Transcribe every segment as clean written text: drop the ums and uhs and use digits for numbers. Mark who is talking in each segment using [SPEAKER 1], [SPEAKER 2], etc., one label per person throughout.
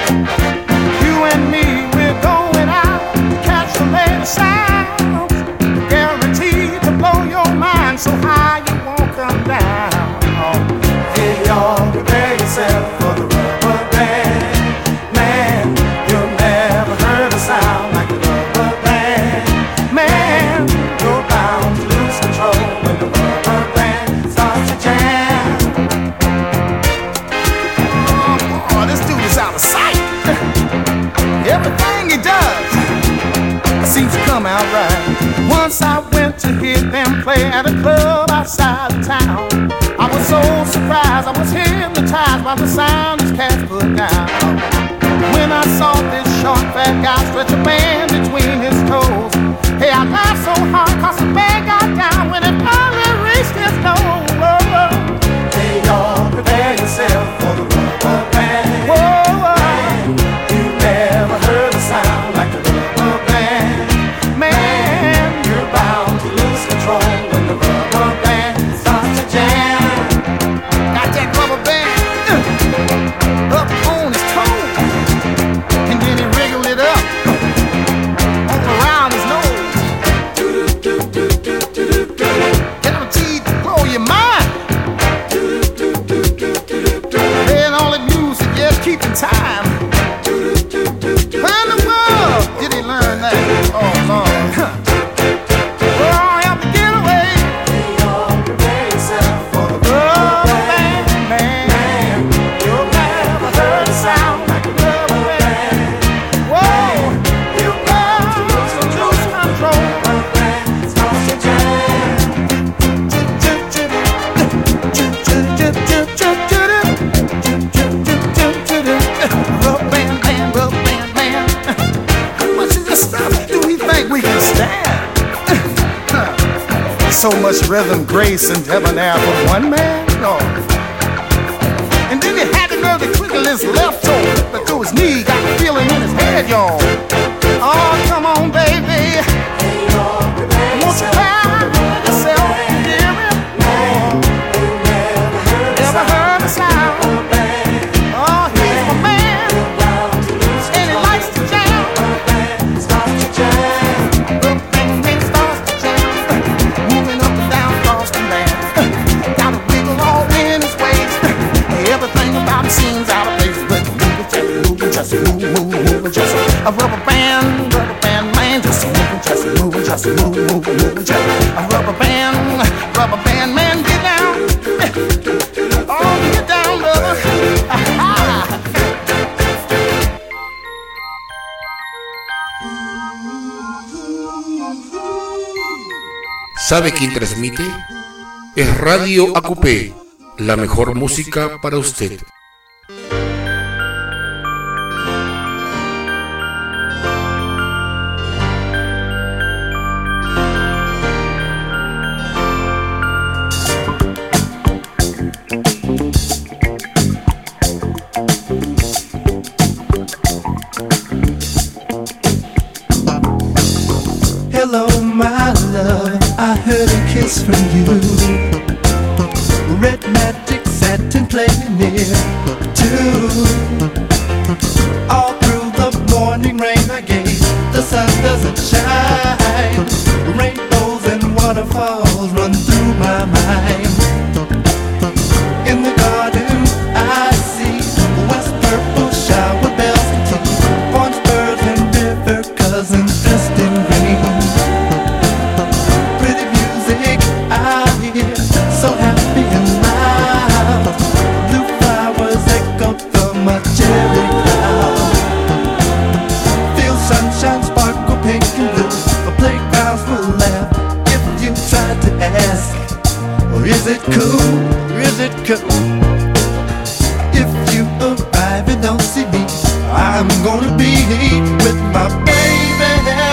[SPEAKER 1] You and me, we're going out to catch the latest sound, guaranteed to blow your mind so high you won't come down. Hey y'all, prepare yourself for the rubber band. Man, you've never heard a sound like the rubber band. Man, you're bound to lose control when the rubber band starts to jam. Oh, this dude is out of sight. Everything he does seems to come out right. Once I went to hear them play at a club outside of town. I was so surprised, I was hypnotized by the sound these cats put down. When I saw this short fat guy stretch a band between his toes, hey, I laughed so hard cause the band got down when it finally reached his nose. Hey y'all, prepare yourself for the rubber band. Whoa, man, you never heard a sound like the rubber band. Man, you're bound to lose control when the rubber band starts to jam. Got that rubber band up on his toe, and then he wriggled it up all around his nose. Guaranteed to blow your mind. Playing all the music, yeah, keeping time. Where in the world did he learn that? Oh, Lord. Oh, have to get away. Prepare yourself for the rubber band. Man, you've never heard a sound like a rubber band. Whoa, you got to lose control. Rubber band starts to jam. Rubber band, man, rubber band, man. How much of this stuff do we think we can stand? So much rhythm, grace, and debonair for one man? No. And then he had the nerve to twinkle his left toe, but through his knee, got the feeling in his head, y'all. Oh, come on, baby. Won't you cry yourself, dear? Never heard a sound. Oh, he's my man, and he likes to jam. Rubber band starts to jam, moving up and down across the land. Got a wiggle all in his waist. Everything about him seems out of place, but moving, just moving, just a rubber band, man, just moving, just moving, just a rubber band, man, get down, oh, get down, brother.
[SPEAKER 2] ¿Sabe quién transmite? Es Radio AQP, la mejor música para usted.
[SPEAKER 3] Hello, my love, I heard a kiss from you. Red magic satin playing near too. All through the morning rain I gave, the sun doesn't shine. Rainbows and waterfalls run through my mind. In the garden I see west purple shower bells and tea, orange birds and river cousins dressed in green. Pretty music I hear, so happy and loud. Blue flowers echo from my cherry cloud. Feel sunshine sparkle pink and blue. The playgrounds will laugh if you try to ask, or is it cool? Or is it cool? If you arrive and don't see me, I'm gonna be with my baby.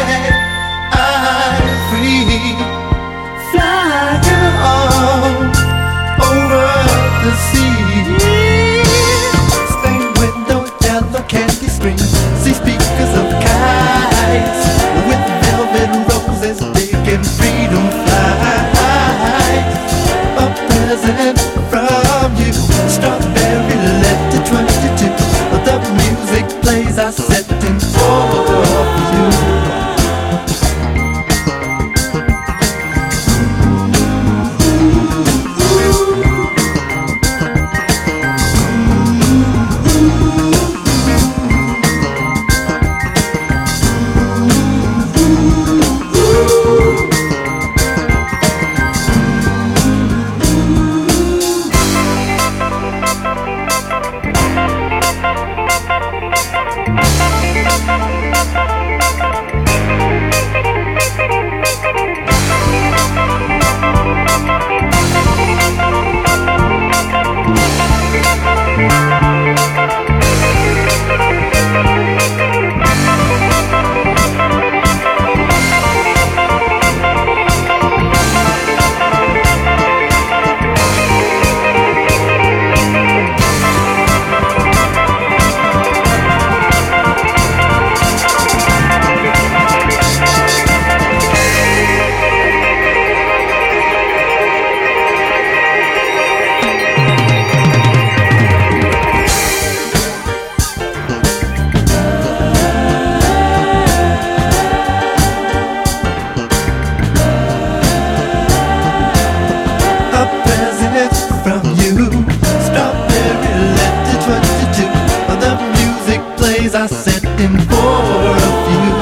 [SPEAKER 3] I'm free, fly on over the sea. Stained window, yellow candy screen, see speakers of kites with velvet roses, big and freedom flies. A present from you, strawberry letter 22. The music plays I set him for a few.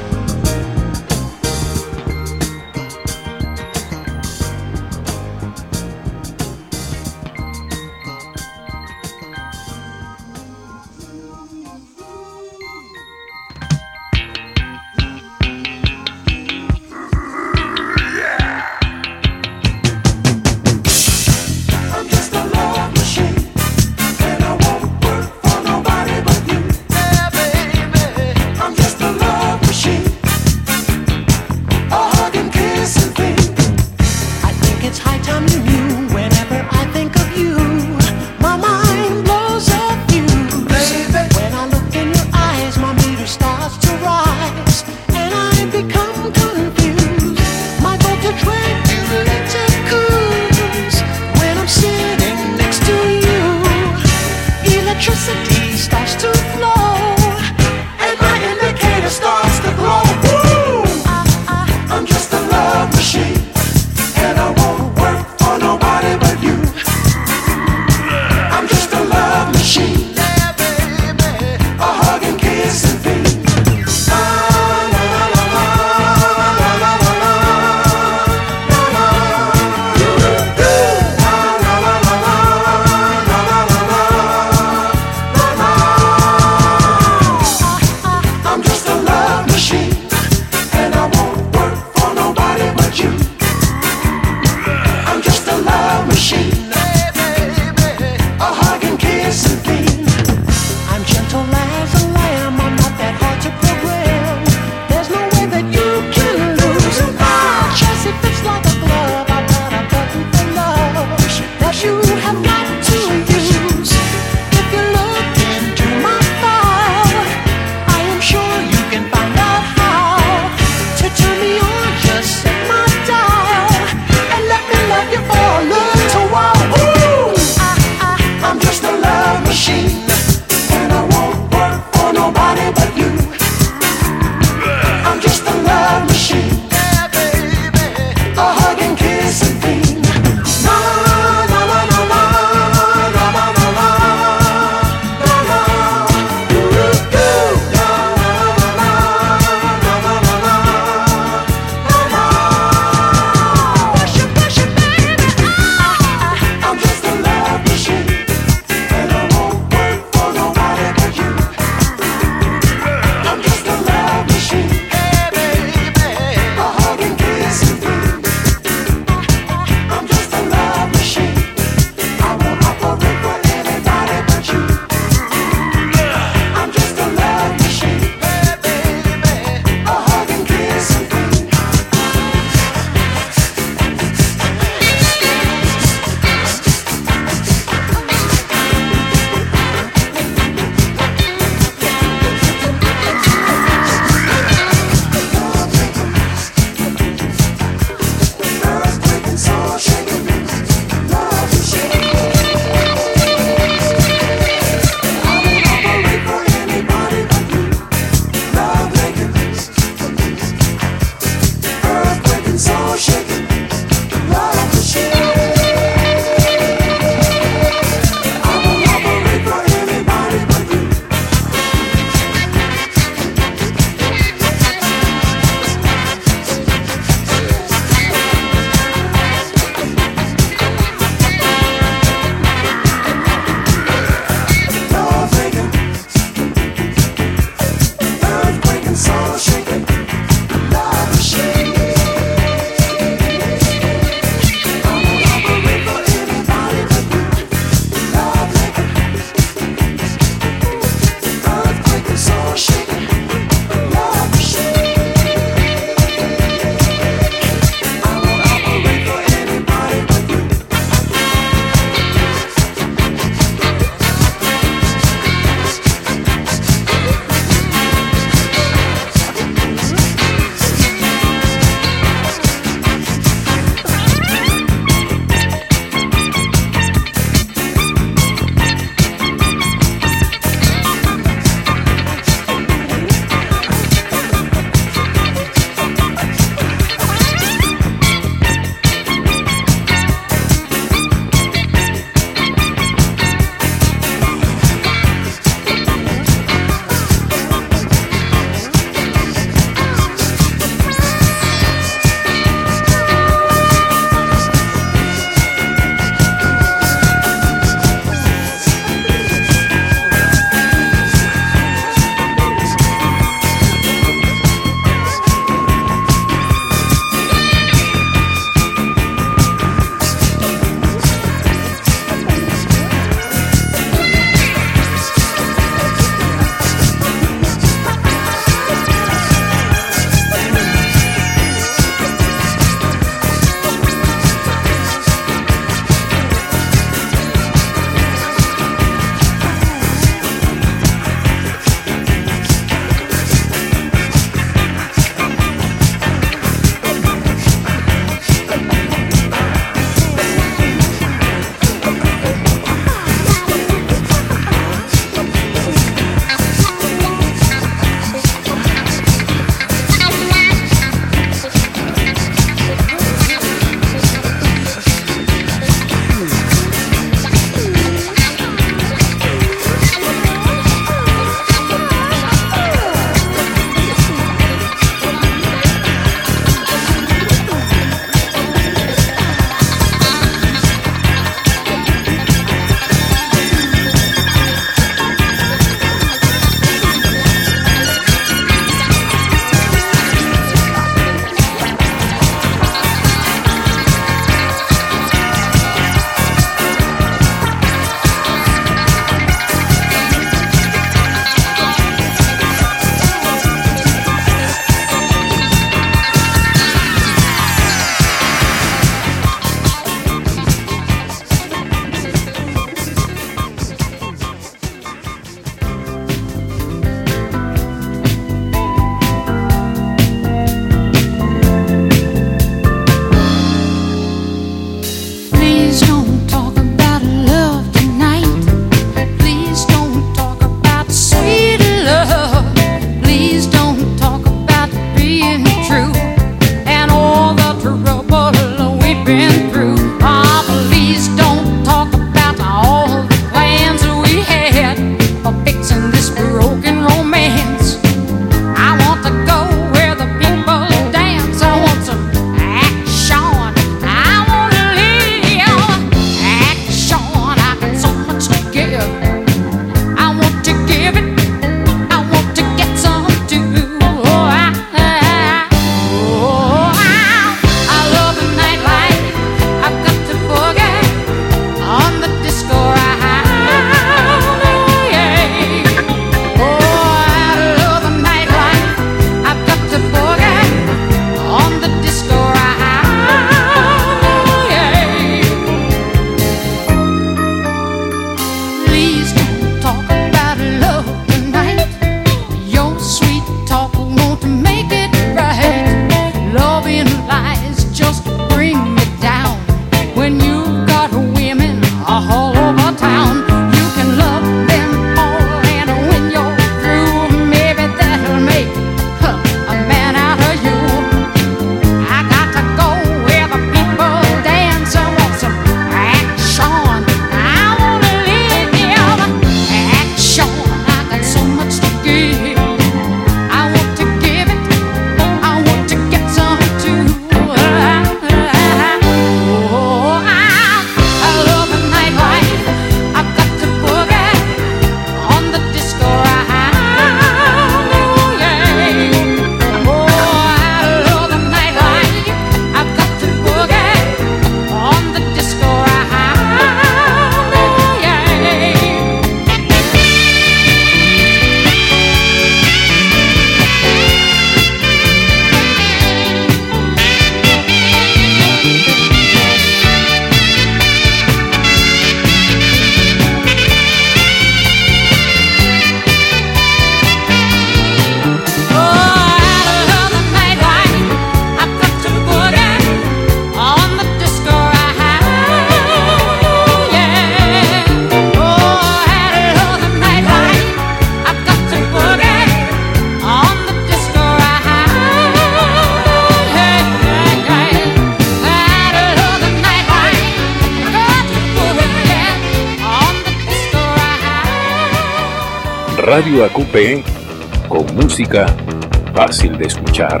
[SPEAKER 4] Radio AQP, con música fácil de escuchar.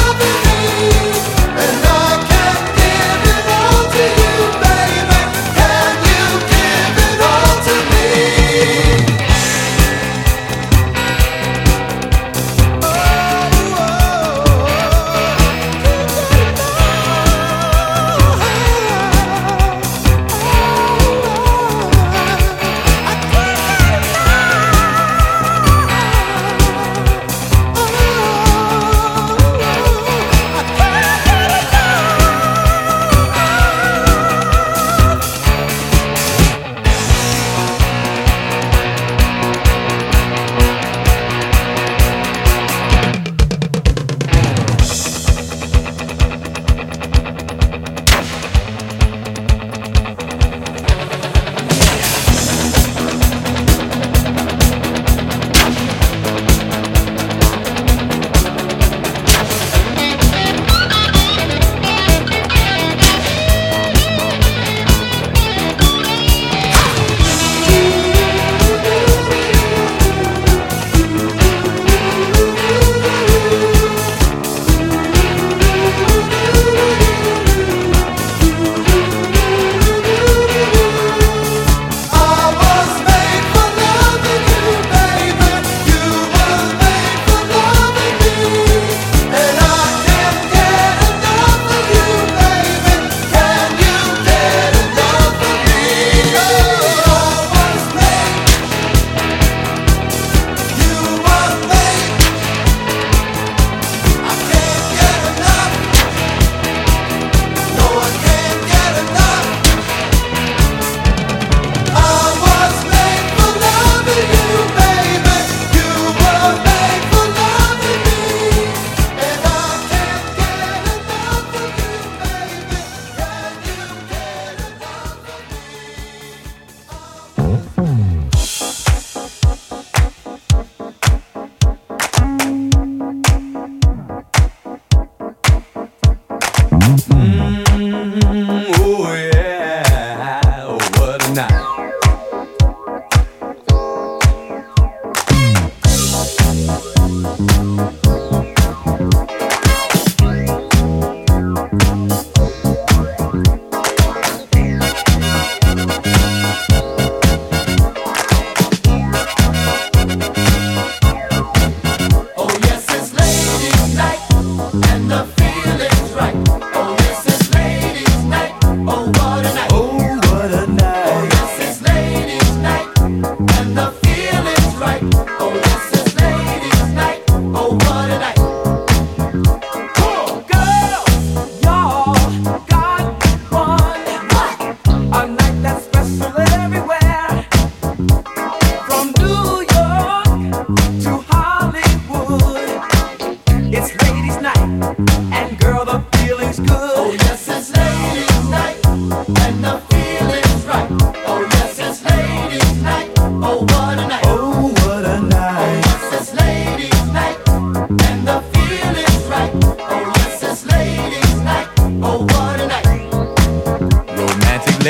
[SPEAKER 3] Can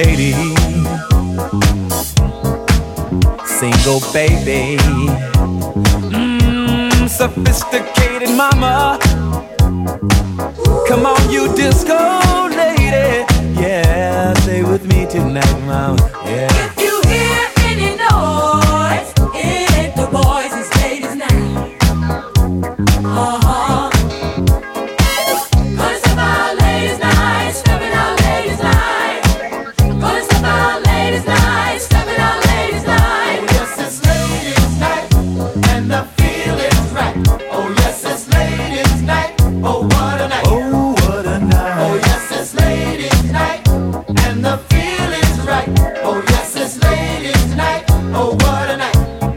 [SPEAKER 5] lady, single baby, sophisticated mama. Come on, you disco lady, yeah, stay with me tonight, mama, yeah.
[SPEAKER 6] If you hear any noise, it ain't the boys, it's ladies night. Gonna step out ladies night, stepping out ladies night. Gonna step out ladies night, stepping out ladies night.
[SPEAKER 1] Oh yes, it's ladies night, and the feeling's right. Oh yes, it's ladies night. Oh what a night.
[SPEAKER 5] Oh, what a night.
[SPEAKER 1] Oh yes, it's ladies night, and the feeling's right. Oh yes, it's ladies night. Oh what a night.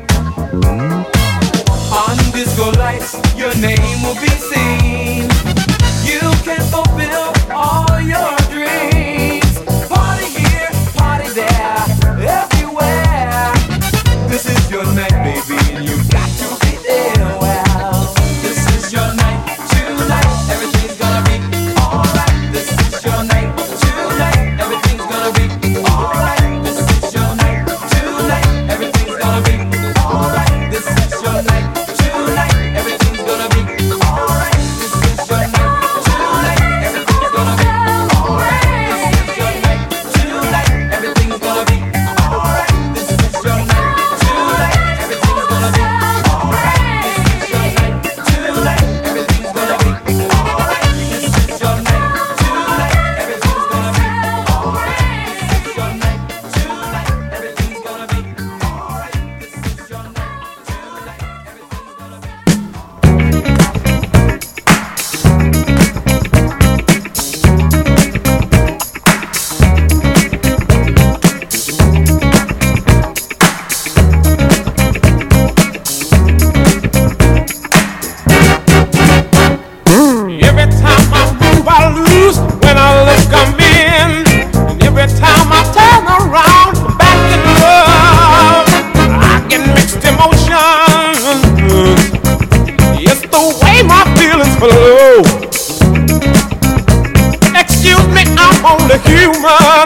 [SPEAKER 5] On disco lights, your name will be seen. You can fulfill all your dreams. Party here, party there, everywhere. This is your night, baby, and you got to be there. Well, this is your night tonight. Everything's gonna be alright. This is your night tonight. Everything's gonna be alright. This is your night tonight. Everything's gonna be alright. This is your night tonight. Everything's gonna be alright. This is your night tonight. Everything's gonna be alright. This is your night tonight. Everything's gonna be alright. This is your night tonight. Everything's gonna be alright. This is your night tonight. Everything's gonna be alright. This is your night tonight. Everything's gonna be alright. This is your night tonight. Everything's gonna be alright. This is your night tonight. Everything's gonna be Every time I move, I lose. When I look, I'm in. And every time I turn around, I'm back in love. I get mixed emotions. It's the way my feelings flow. Excuse me, I'm only human.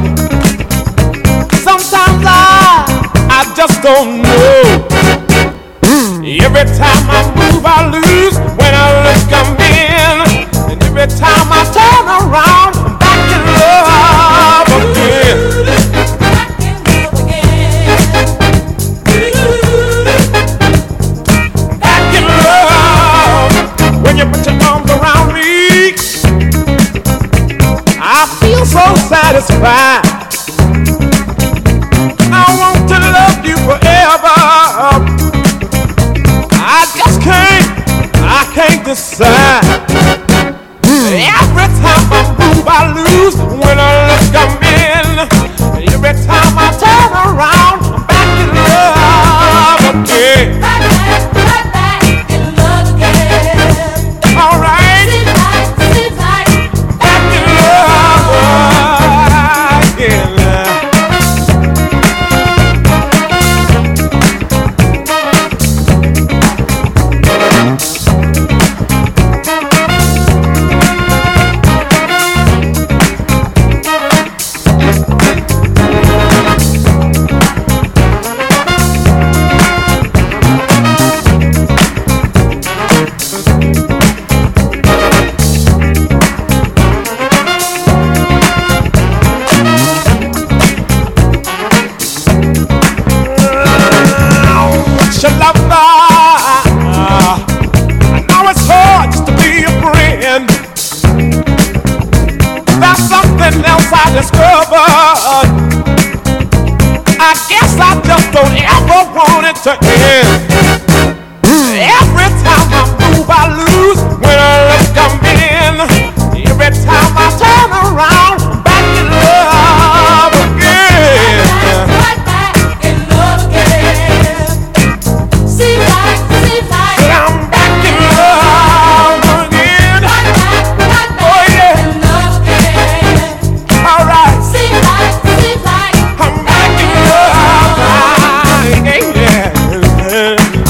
[SPEAKER 5] Sometimes I just don't know. Every time I move, I lose. When I look, I'm in. And every time I turn around, I'm back in love again.
[SPEAKER 6] Back in love again.
[SPEAKER 5] Back in love. When you put your arms around me, I feel so satisfied. I want to love you forever. I can't decide. Every time I move, I lose. When I look, I'm in. Every time I turn around, I'm back in love again.
[SPEAKER 6] Back in love again.
[SPEAKER 5] All right.
[SPEAKER 6] Seems like
[SPEAKER 5] Back in love again. Your lover, I know it's hard just to be a friend. There's something else I discovered. I guess I just don't ever want it to end. Every time I move, I lose. When I look, I'm in. Every time I turn around, I'm back in love again.
[SPEAKER 6] right back in love again. Seems like
[SPEAKER 5] I'm back in love again.
[SPEAKER 6] right back
[SPEAKER 5] Oh yeah.
[SPEAKER 6] in love again.
[SPEAKER 5] All right.
[SPEAKER 6] Seems like
[SPEAKER 5] I'm back in love again.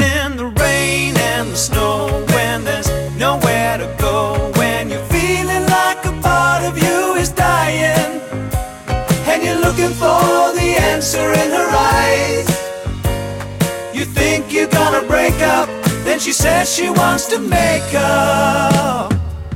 [SPEAKER 5] in the rain and the snow, when there's nowhere to go, when you're feeling like a part of you is dying, and you're looking for the answer in her eyes. You think you're gonna break up, then she says she wants to make up.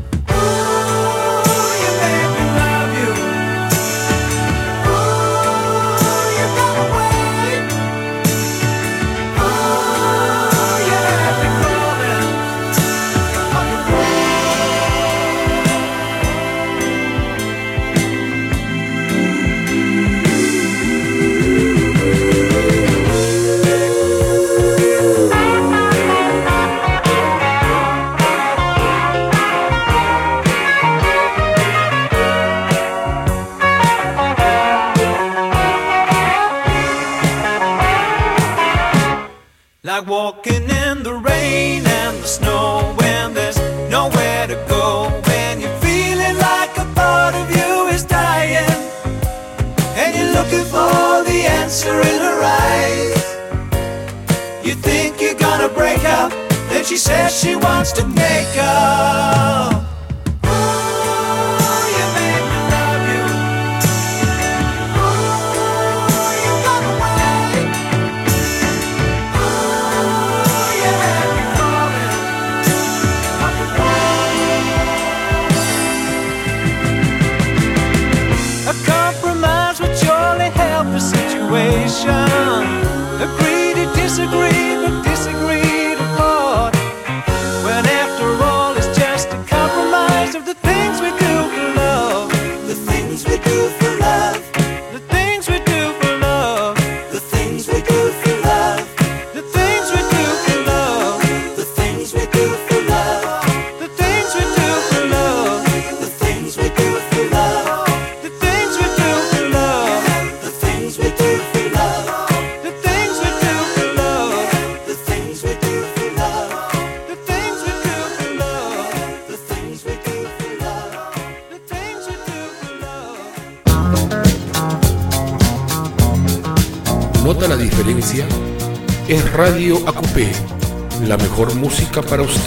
[SPEAKER 5] Like walking in the rain and the snow, when there's nowhere to go, when you're feeling like a part of you is dying, and you're looking for the answer in her eyes. You think you're gonna break up, then she says she wants to make up. Agree to disagree, but disagree to part. When after all it's just a compromise of the things we do for love. The things we do for love. The things we do for love. The things we do for love. The things we do for love. The things we do for love. The things we do for love. The things we do for love. The things we do for love. The things we do for love.
[SPEAKER 2] ¿Nota la diferencia? Es Radio AQP, la mejor música para usted.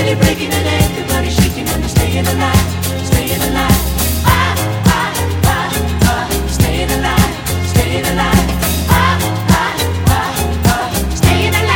[SPEAKER 6] really breaking and everybody shaking and they're staying alive, staying alive. Ah, ah, ah, ah, staying alive, staying alive. Ah, ah, ah, ah, staying alive.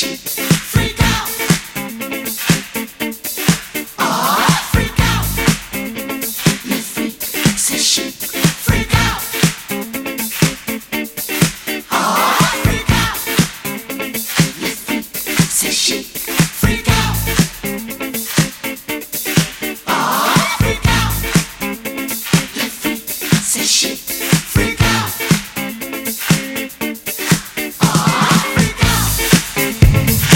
[SPEAKER 6] chic, freak out. Ah, freak out. Le freak, c'est chic, freak out. Ah, freak out. Le freak, c'est chic, freak out. Ah, freak out. Le freak, c'est chic, freak out. Ah, freak out.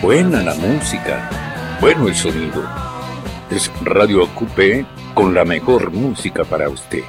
[SPEAKER 4] Buena la música, bueno el sonido. Es Radio AQP con la mejor música para usted.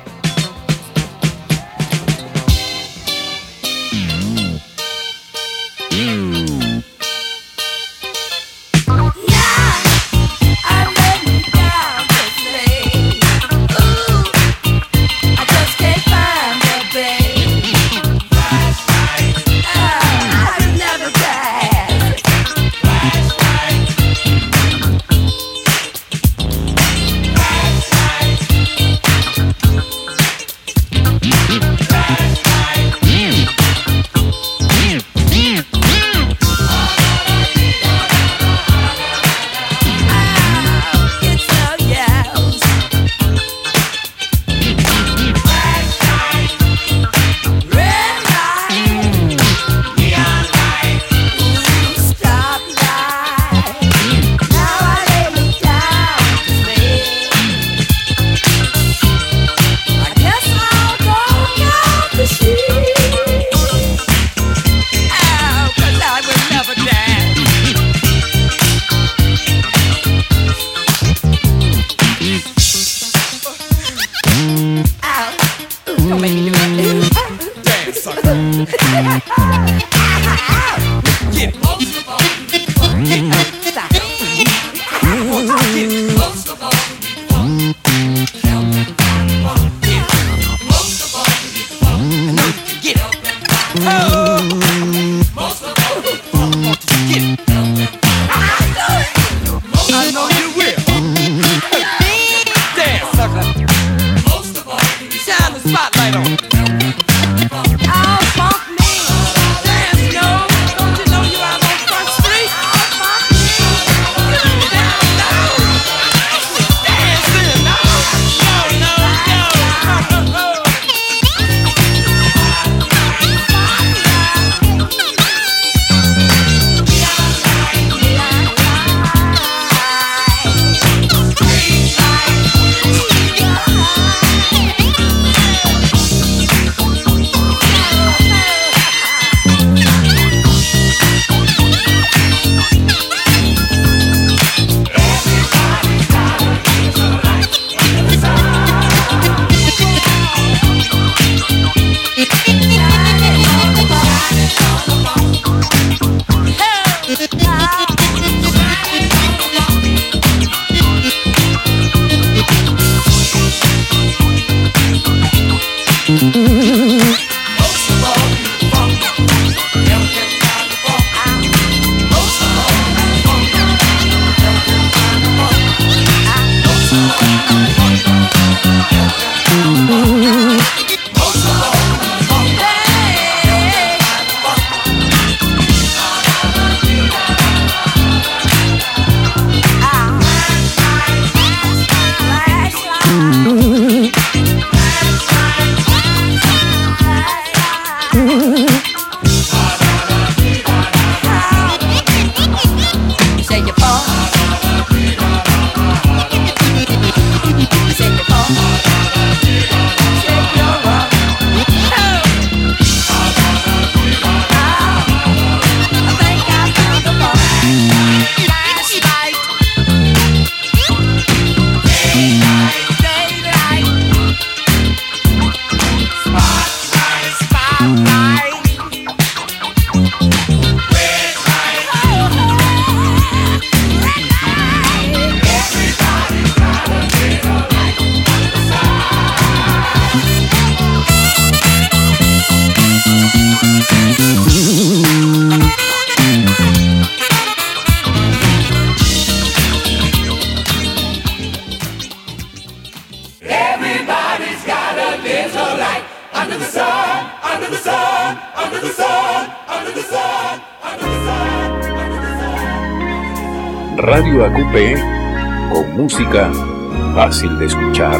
[SPEAKER 4] Radio AQP con música fácil de escuchar.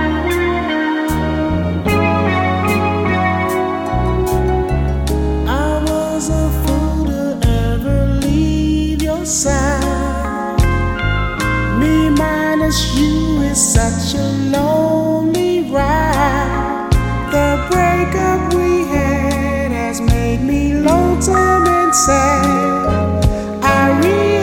[SPEAKER 3] I was a fool to ever leave your side. Me minus you is such a lonely ride. The breakup we had has made me lonesome and sad. I realize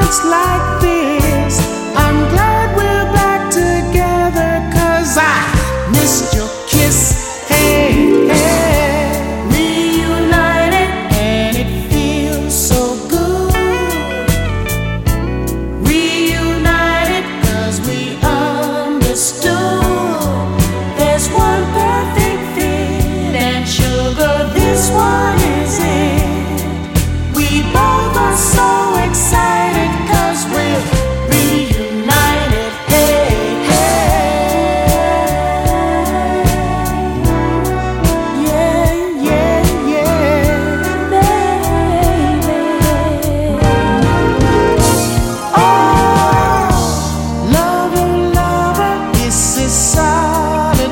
[SPEAKER 1] looks like this. I'm glad we're back together, 'cause I missed your kiss. Hey, hey, reunited and it feels so good. Reunited 'cause we understood. There's one perfect fit, and sugar, this one is it. We both are so excited 'cause we're reunited. Hey, yeah, yeah, yeah, baby. Oh, lover, lover, this is solid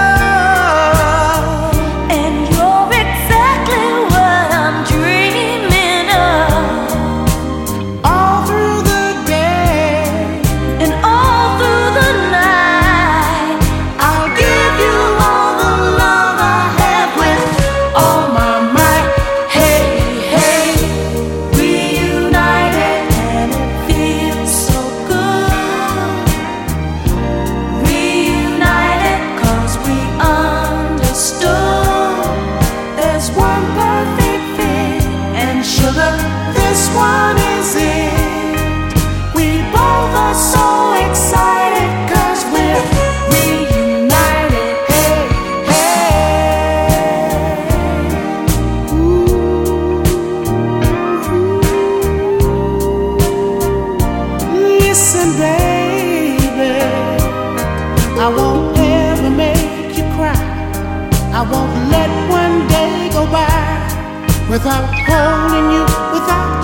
[SPEAKER 1] love.
[SPEAKER 6] And you're exactly what I'm dreaming of.
[SPEAKER 1] All through the day
[SPEAKER 6] And all through the night,
[SPEAKER 1] I'll give you all the love I have with all my might. Hey, hey, reunited
[SPEAKER 6] and it feels so good. Reunited 'cause we understood.
[SPEAKER 1] there's one perfect fit, and sugar, this one is it. We both are so excited 'cause we're reunited. Hey, hey. Listen, baby, I won't ever make you cry. I won't let one day go by without holding you, without